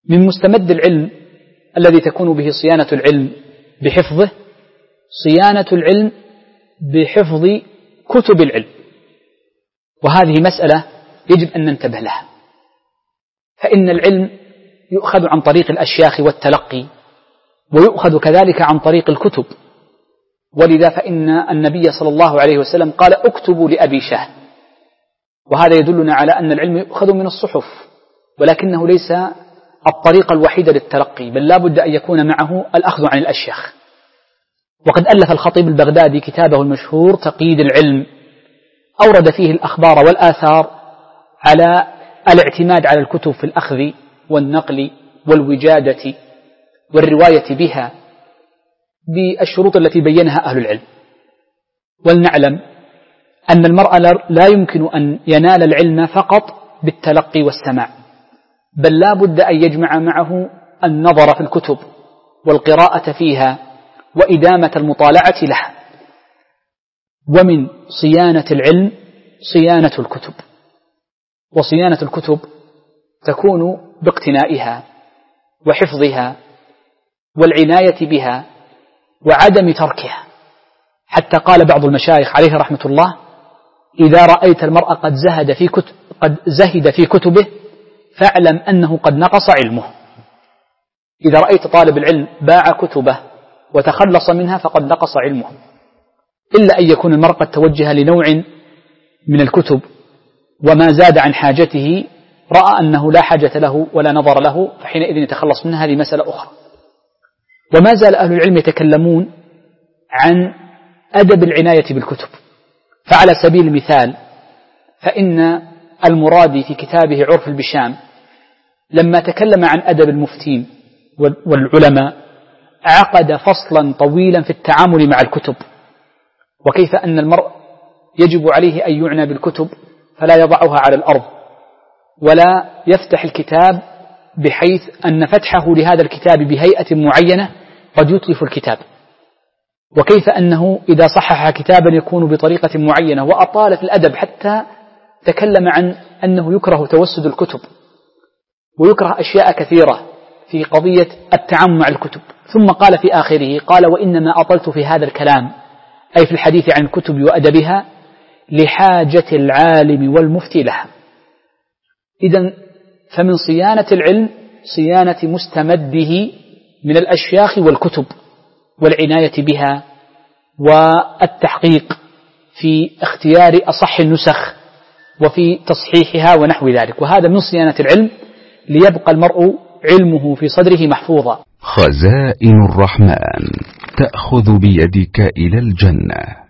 من مستمد العلم الذي تكون به صيانة العلم بحفظه صيانة العلم بحفظ كتب العلم، وهذه مسألة يجب أن ننتبه لها، فإن العلم يؤخذ عن طريق الأشياخ والتلقي، ويؤخذ كذلك عن طريق الكتب، ولذا فإن النبي صلى الله عليه وسلم قال اكتبوا لأبي شه، وهذا يدلنا على أن العلم يؤخذ من الصحف، ولكنه ليس الطريقة الوحيدة للتلقي، بل لا بد أن يكون معه الأخذ عن الأشياخ. وقد ألف الخطيب البغدادي كتابه المشهور تقييد العلم، أورد فيه الأخبار والآثار على الاعتماد على الكتب في الأخذ والنقل والوجادة والرواية بها بالشروط التي بينها أهل العلم. ولنعلم أن المرء لا يمكن أن ينال العلم فقط بالتلقي والسماع، بل لا بد أن يجمع معه النظر في الكتب والقراءة فيها وإدامة المطالعة لها. ومن صيانة العلم صيانة الكتب، وصيانة الكتب تكون باقتنائها وحفظها والعناية بها وعدم تركها، حتى قال بعض المشايخ عليه رحمة الله: إذا رأيت المرء قد زهد في كتبه فاعلم أنه قد نقص علمه. إذا رأيت طالب العلم باع كتبه وتخلص منها فقد نقص علمه، إلا أن يكون المرء قد توجه لنوع من الكتب وما زاد عن حاجته، رأى أنه لا حاجة له ولا نظر له، فحينئذ يتخلص منها، هذه مسألة أخرى. وما زال أهل العلم يتكلمون عن أدب العناية بالكتب، فعلى سبيل المثال فإن المرادي في كتابه عرف البشام لما تكلم عن أدب المفتين والعلماء عقد فصلا طويلا في التعامل مع الكتب، وكيف أن المرء يجب عليه أن يعنى بالكتب فلا يضعها على الأرض ولا يفتح الكتاب، بحيث أن فتحه لهذا الكتاب بهيئة معينة قد يتلف الكتاب، وكيف أنه إذا صحح كتابا يكون بطريقة معينة، وأطال في الأدب حتى تكلم عن أنه يكره توسد الكتب ويكره أشياء كثيرة في قضية التعامل مع الكتب. ثم قال في آخره قال: وإنما أطلت في هذا الكلام، أي في الحديث عن الكتب وأدبها، لحاجة العالم والمفتي لها. إذن فمن صيانة العلم صيانة مستمده من الأشياخ والكتب والعناية بها والتحقيق في اختيار أصح النسخ وفي تصحيحها ونحو ذلك، وهذا من صيانة العلم ليبقى المرء علمه في صدره محفوظا. خزائن الرحمن تأخذ بيدك إلى الجنة.